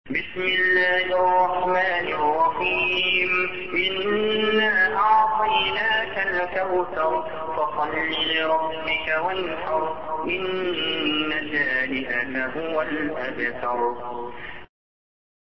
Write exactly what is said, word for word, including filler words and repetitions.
بسم الله الرحمن الرحيم. إنا أعطيناك الكوثر فصل لربك وانحر إن شانئك هو الأبتر.